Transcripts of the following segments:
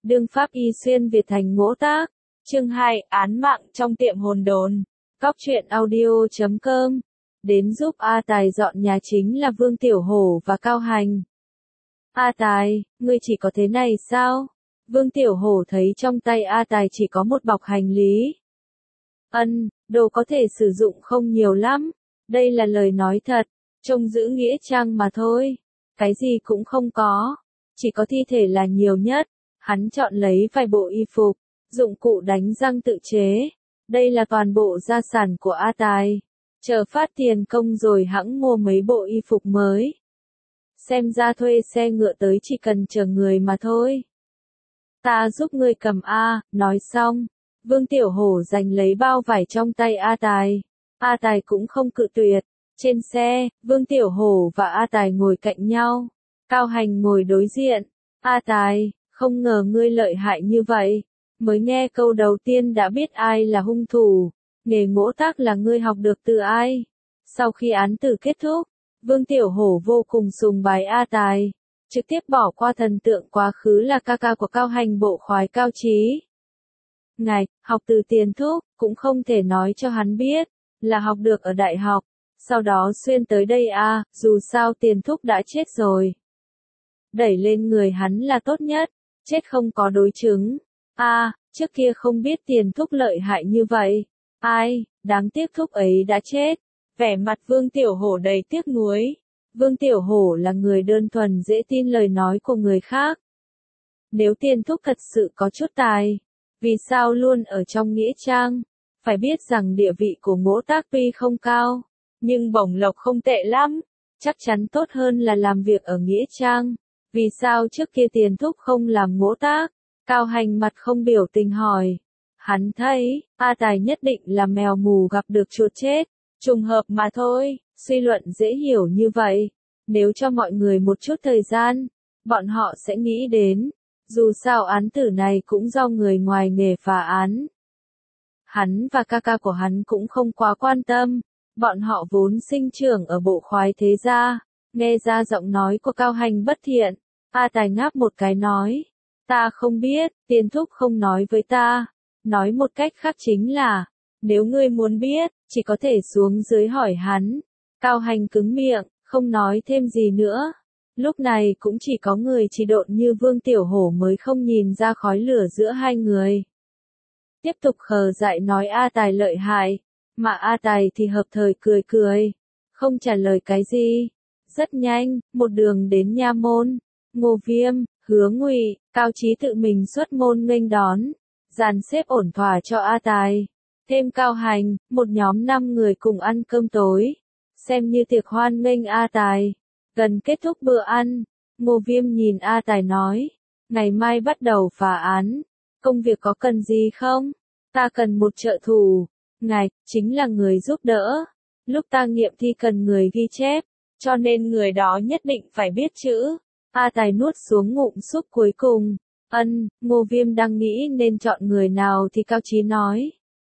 Đương pháp y xuyên Việt thành ngỗ tác. Chương 2, án mạng trong tiệm hồn đồn. Cóc truyện audio.com. Đến giúp A Tài dọn nhà chính là Vương Tiểu Hổ và Cao Hành. A Tài, ngươi chỉ có thế này sao? Vương Tiểu Hổ thấy trong tay A Tài chỉ có một bọc hành lý. Đồ có thể sử dụng không nhiều lắm. Đây là lời nói thật, trông giữ nghĩa trang mà thôi. Cái gì cũng không có, chỉ có thi thể là nhiều nhất. Hắn chọn lấy vài bộ y phục, dụng cụ đánh răng tự chế. Đây là toàn bộ gia sản của A Tài. Chờ phát tiền công rồi hẵng mua mấy bộ y phục mới. Xem ra thuê xe ngựa tới chỉ cần chờ người mà thôi. Ta giúp ngươi cầm A, nói xong. Vương Tiểu Hổ giành lấy bao vải trong tay A Tài. A Tài cũng không cự tuyệt. Trên xe, Vương Tiểu Hổ và A Tài ngồi cạnh nhau. Cao Hành ngồi đối diện. A Tài, không ngờ ngươi lợi hại như vậy. Mới nghe câu đầu tiên đã biết ai là hung thủ. Nghề ngỗ tác là ngươi học được từ ai? Sau khi án tử kết thúc, Vương Tiểu Hổ vô cùng sùng bái A Tài. Trực tiếp bỏ qua thần tượng quá khứ là ca ca của Cao Hành bộ khoái Cao Chí. Ngài, học từ Tiền Thúc, cũng không thể nói cho hắn biết, là học được ở đại học. Sau đó xuyên tới đây dù sao Tiền Thúc đã chết rồi. Đẩy lên người hắn là tốt nhất, chết không có đối chứng. Trước kia không biết Tiền Thúc lợi hại như vậy. Ai, đáng tiếc Thúc ấy đã chết. Vẻ mặt Vương Tiểu Hổ đầy tiếc nuối. Vương Tiểu Hổ là người đơn thuần dễ tin lời nói của người khác. Nếu Tiền Thúc thật sự có chút tài, vì sao luôn ở trong nghĩa trang? Phải biết rằng địa vị của ngỗ tác tuy không cao, nhưng bổng lộc không tệ lắm. Chắc chắn tốt hơn là làm việc ở nghĩa trang. Vì sao trước kia Tiền Thúc không làm ngỗ tác? Cao Hành mặt không biểu tình hỏi. Hắn thấy, A Tài nhất định là mèo mù gặp được chuột chết. Trùng hợp mà thôi, suy luận dễ hiểu như vậy. Nếu cho mọi người một chút thời gian, bọn họ sẽ nghĩ đến. Dù sao án tử này cũng do người ngoài nghề phá án. Hắn và ca ca của hắn cũng không quá quan tâm. Bọn họ vốn sinh trưởng ở bộ khoái thế gia. Nghe ra giọng nói của Cao Hành bất thiện. A Tài ngáp một cái nói. Ta không biết, Tiền Thúc không nói với ta. Nói một cách khác chính là, nếu ngươi muốn biết, chỉ có thể xuống dưới hỏi hắn. Cao Hành cứng miệng, không nói thêm gì nữa. Lúc này cũng chỉ có người chỉ độn như Vương Tiểu Hổ mới không nhìn ra khói lửa giữa hai người. Tiếp tục khờ dại nói A Tài lợi hại, mà A Tài thì hợp thời cười cười, không trả lời cái gì. Rất nhanh, một đường đến nha môn, Ngô Viêm, Hứa Ngụy, Cao Chí tự mình xuất môn nghênh đón, dàn xếp ổn thỏa cho A Tài. Thêm Cao Hành, một nhóm 5 người cùng ăn cơm tối, xem như tiệc hoan nghênh A Tài. Gần kết thúc bữa ăn, Ngô Viêm nhìn A Tài nói, ngày mai bắt đầu phá án, công việc có cần gì không? Ta cần một trợ thủ, ngài, chính là người giúp đỡ. Lúc ta nghiệm thi cần người ghi chép, cho nên người đó nhất định phải biết chữ. A Tài nuốt xuống ngụm súp cuối cùng. Ngô Viêm đang nghĩ nên chọn người nào thì Cao Chí nói.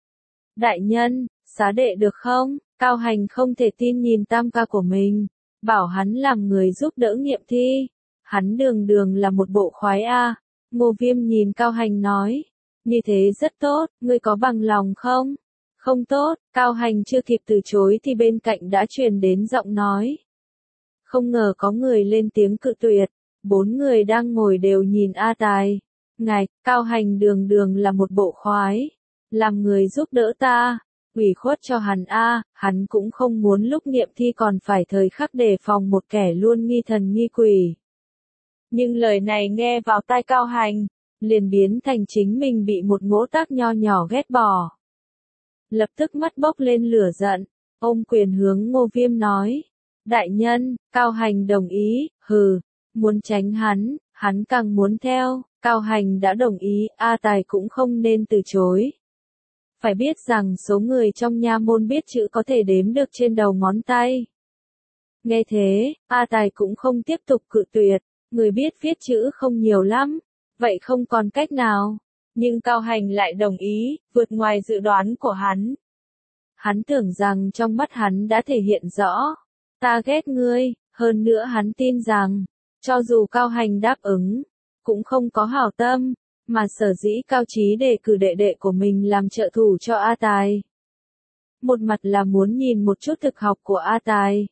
Đại nhân, xá đệ được không? Cao Hành không thể tin nhìn tam ca của mình. Bảo hắn làm người giúp đỡ nghiệm thi. Hắn đường là một bộ khoái Ngô Viêm nhìn Cao Hành nói. Như thế rất tốt, ngươi có bằng lòng không? Không tốt, Cao Hành chưa kịp từ chối thì bên cạnh đã truyền đến giọng nói. Không ngờ có người lên tiếng cự tuyệt. 4 người đang ngồi đều nhìn A Tài. Ngài, Cao Hành đường là một bộ khoái. Làm người giúp đỡ ta. Ủy khuất cho hắn hắn cũng không muốn lúc nghiệm thi còn phải thời khắc đề phòng một kẻ luôn nghi thần nghi quỷ. Nhưng lời này nghe vào tai Cao Hành, liền biến thành chính mình bị một ngỗ tác nho nhỏ ghét bỏ. Lập tức mắt bốc lên lửa giận, ôm quyền hướng Ngô Viêm nói. Đại nhân, Cao Hành đồng ý, muốn tránh hắn càng muốn theo. Cao Hành đã đồng ý, A Tài cũng không nên từ chối. Phải biết rằng số người trong nha môn biết chữ có thể đếm được trên đầu ngón tay. Nghe thế, A Tài cũng không tiếp tục cự tuyệt, người biết viết chữ không nhiều lắm, vậy không còn cách nào. Nhưng Cao Hành lại đồng ý, vượt ngoài dự đoán của hắn. Hắn tưởng rằng trong mắt hắn đã thể hiện rõ, ta ghét ngươi, hơn nữa hắn tin rằng, cho dù Cao Hành đáp ứng, cũng không có hảo tâm, mà sở dĩ Cao Chí đề cử đệ đệ của mình làm trợ thủ cho A Tài. Một mặt là muốn nhìn một chút thực học của A Tài.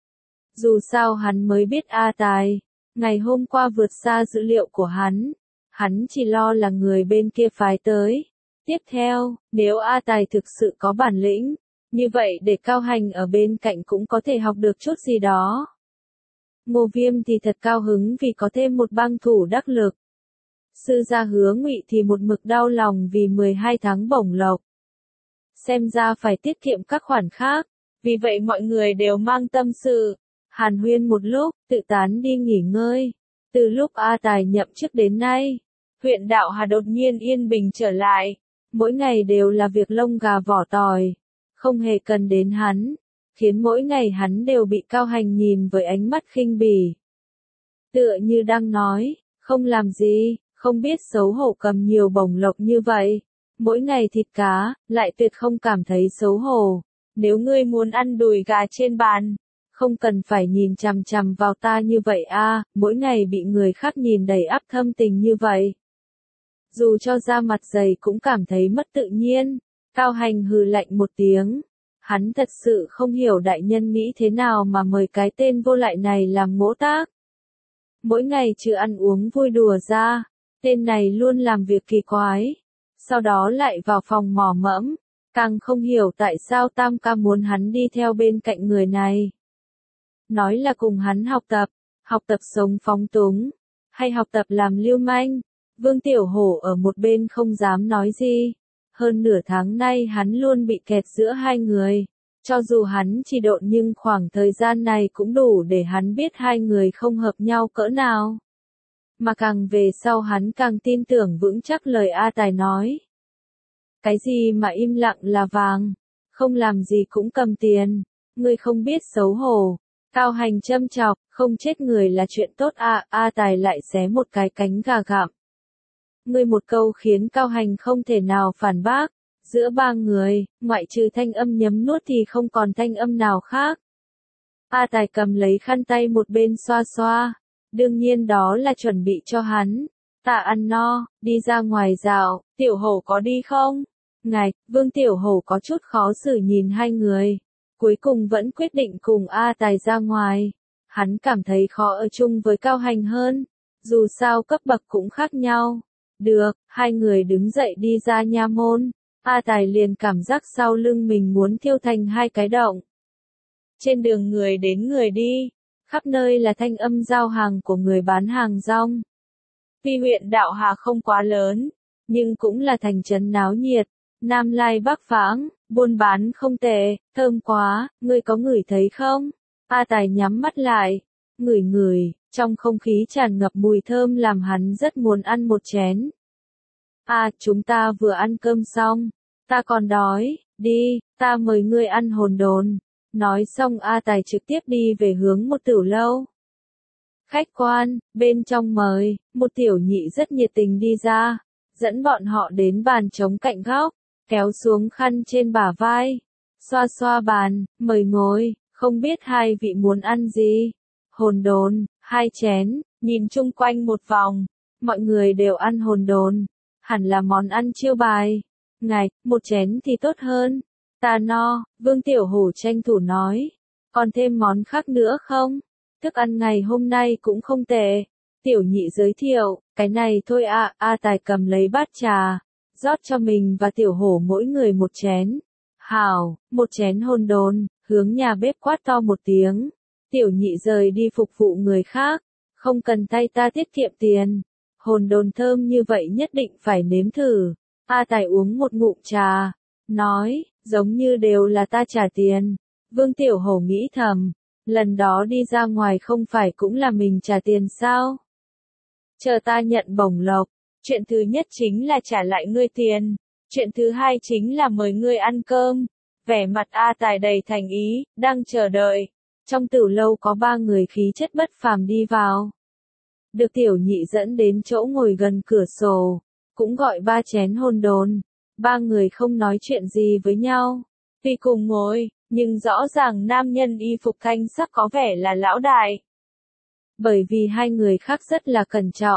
Dù sao hắn mới biết A Tài, ngày hôm qua vượt xa dữ liệu của hắn chỉ lo là người bên kia phái tới. Tiếp theo, nếu A Tài thực sự có bản lĩnh, như vậy để Cao Hành ở bên cạnh cũng có thể học được chút gì đó. Ngô Viêm thì thật cao hứng vì có thêm một bang thủ đắc lực. Sư gia Hứa Ngụy thì một mực đau lòng vì 12 tháng bổng lộc. Xem ra phải tiết kiệm các khoản khác, vì vậy mọi người đều mang tâm sự. Hàn huyên một lúc, tự tán đi nghỉ ngơi. Từ lúc A Tài nhậm chức đến nay, huyện Đạo Hà đột nhiên yên bình trở lại. Mỗi ngày đều là việc lông gà vỏ tỏi, không hề cần đến hắn, khiến mỗi ngày hắn đều bị Cao Hành nhìn với ánh mắt khinh bỉ. Tựa như đang nói, không làm gì, không biết xấu hổ cầm nhiều bổng lộc như vậy. Mỗi ngày thịt cá, lại tuyệt không cảm thấy xấu hổ. Nếu ngươi muốn ăn đùi gà trên bàn, không cần phải nhìn chằm chằm vào ta như vậy a, mỗi ngày bị người khác nhìn đầy áp thâm tình như vậy. Dù cho da mặt dày cũng cảm thấy mất tự nhiên. Cao Hành hừ lạnh một tiếng. Hắn thật sự không hiểu đại nhân nghĩ thế nào mà mời cái tên vô lại này làm ngỗ tác. Mỗi ngày trừ ăn uống vui đùa ra, tên này luôn làm việc kỳ quái. Sau đó lại vào phòng mò mẫm, càng không hiểu tại sao Tam ca muốn hắn đi theo bên cạnh người này. Nói là cùng hắn học tập sống phóng túng, hay học tập làm lưu manh. Vương Tiểu Hổ ở một bên không dám nói gì. Hơn nửa tháng nay hắn luôn bị kẹt giữa hai người. Cho dù hắn chỉ độn nhưng khoảng thời gian này cũng đủ để hắn biết hai người không hợp nhau cỡ nào. Mà càng về sau hắn càng tin tưởng vững chắc lời A Tài nói. Cái gì mà im lặng là vàng, không làm gì cũng cầm tiền, ngươi không biết xấu hổ. Cao Hành châm chọc, không chết người là chuyện tốt à, A Tài lại xé một cái cánh gà gặm. Ngươi một câu khiến Cao Hành không thể nào phản bác. Giữa ba người, ngoại trừ thanh âm nhấm nuốt thì không còn thanh âm nào khác. A Tài cầm lấy khăn tay một bên xoa xoa. Đương nhiên đó là chuẩn bị cho hắn. Ta ăn no, đi ra ngoài dạo, Tiểu Hổ có đi không? Ngạch, Vương Tiểu Hổ có chút khó xử nhìn hai người. Cuối cùng vẫn quyết định cùng A Tài ra ngoài. Hắn cảm thấy khó ở chung với Cao Hành hơn. Dù sao cấp bậc cũng khác nhau. Được, hai người đứng dậy đi ra nha môn. A Tài liền cảm giác sau lưng mình muốn thiêu thành hai cái động. Trên đường người đến người đi, khắp nơi là thanh âm giao hàng của người bán hàng rong. Tuy huyện Đạo Hà không quá lớn, nhưng cũng là thành trấn náo nhiệt, Nam Lai Bắc Phãng, buôn bán không tệ, thơm quá, ngươi có ngửi thấy không? A Tài nhắm mắt lại, ngửi, trong không khí tràn ngập mùi thơm làm hắn rất muốn ăn một chén. Chúng ta vừa ăn cơm xong, ta còn đói, đi, ta mời ngươi ăn hồn đồn. Nói xong A Tài trực tiếp đi về hướng một tửu lâu. Khách quan, bên trong mời, một tiểu nhị rất nhiệt tình đi ra, dẫn bọn họ đến bàn trống cạnh góc, kéo xuống khăn trên bả vai, xoa xoa bàn, mời ngồi, không biết hai vị muốn ăn gì. Hồn đồn, 2 chén, nhìn chung quanh một vòng, mọi người đều ăn hồn đồn, hẳn là món ăn chiêu bài. Ngạch, 1 chén thì tốt hơn. Ta no, Vương Tiểu Hổ tranh thủ nói. Còn thêm món khác nữa không? Thức ăn ngày hôm nay cũng không tệ. Tiểu nhị giới thiệu, cái này thôi à, A Tài cầm lấy bát trà, rót cho mình và Tiểu Hổ mỗi người 1 chén. Hảo, 1 chén hồn đồn, hướng nhà bếp quát to một tiếng. Tiểu nhị rời đi phục vụ người khác, không cần tay ta tiết kiệm tiền. Hồn đồn thơm như vậy nhất định phải nếm thử. A Tài uống một ngụm trà, nói, giống như đều là ta trả tiền. Vương Tiểu Hổ nghĩ thầm, lần đó đi ra ngoài không phải cũng là mình trả tiền sao? Chờ ta nhận bổng lộc, chuyện thứ nhất chính là trả lại ngươi tiền, chuyện thứ hai chính là mời ngươi ăn cơm. Vẻ mặt A Tài đầy thành ý, đang chờ đợi. Trong tửu lâu có 3 người khí chất bất phàm đi vào. Được tiểu nhị dẫn đến chỗ ngồi gần cửa sổ, cũng gọi 3 chén hồn đồn. 3 người không nói chuyện gì với nhau. Tuy cùng ngồi, nhưng rõ ràng nam nhân y phục thanh sắc có vẻ là lão đại. Bởi vì hai người khác rất là cẩn trọng,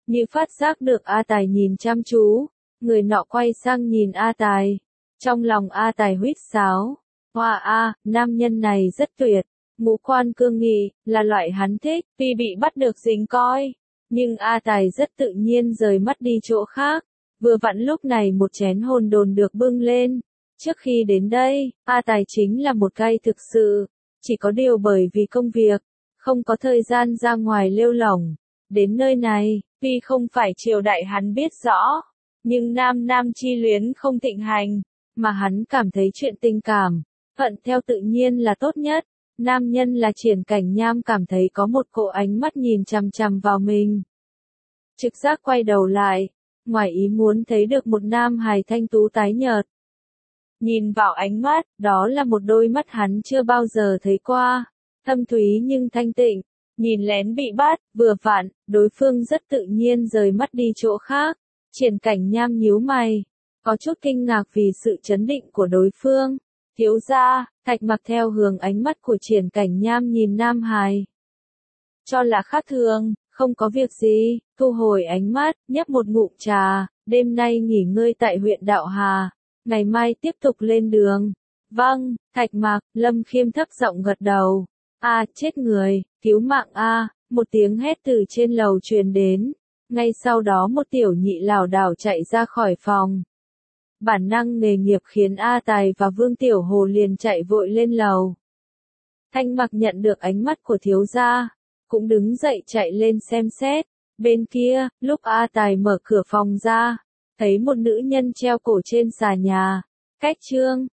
Như phát giác được A Tài nhìn chăm chú, người nọ quay sang nhìn A Tài. Trong lòng A Tài huýt sáo. Hoa a, nam nhân này rất tuyệt. Ngũ quan cương nghị, là loại hắn thích, tuy bị bắt được dính coi. Nhưng A Tài rất tự nhiên rời mắt đi chỗ khác. Vừa vặn lúc này một chén hồn đồn được bưng lên. Trước khi đến đây, A Tài chính là một cay thực sự. Chỉ có điều bởi vì công việc, không có thời gian ra ngoài lêu lỏng. Đến nơi này, tuy không phải triều đại hắn biết rõ, nhưng nam nam chi luyến không thịnh hành, mà hắn cảm thấy chuyện tình cảm, thuận theo tự nhiên là tốt nhất. Nam nhân là Triển Cảnh Nham cảm thấy có một cỗ ánh mắt nhìn chằm chằm vào mình. Trực giác quay đầu lại, ngoài ý muốn thấy được một nam hài thanh tú tái nhợt. Nhìn vào ánh mắt, đó là một đôi mắt hắn chưa bao giờ thấy qua, thâm thúy nhưng thanh tịnh. Nhìn lén bị bắt, vừa vặn, đối phương rất tự nhiên rời mắt đi chỗ khác. Triển Cảnh Nham nhíu mày, có chút kinh ngạc vì sự chấn định của đối phương. Thiếu gia, Thạch Mặc theo hướng ánh mắt của Triển Cảnh Nham nhìn Nam Hải. Cho là khác thường, không có việc gì, thu hồi ánh mắt, nhấp một ngụm trà, đêm nay nghỉ ngơi tại huyện Đạo Hà, ngày mai tiếp tục lên đường. Vâng, Thạch Mặc, Lâm Khiêm thấp giọng gật đầu. A, chết người, cứu mạng A, một tiếng hét từ trên lầu truyền đến. Ngay sau đó một tiểu nhị lảo đảo chạy ra khỏi phòng. Bản năng nghề nghiệp khiến A Tài và Vương Tiểu Hồ liền chạy vội lên lầu. Thanh Mặc nhận được ánh mắt của thiếu gia, cũng đứng dậy chạy lên xem xét. Bên kia, lúc A Tài mở cửa phòng ra, thấy một nữ nhân treo cổ trên xà nhà. Cách trương,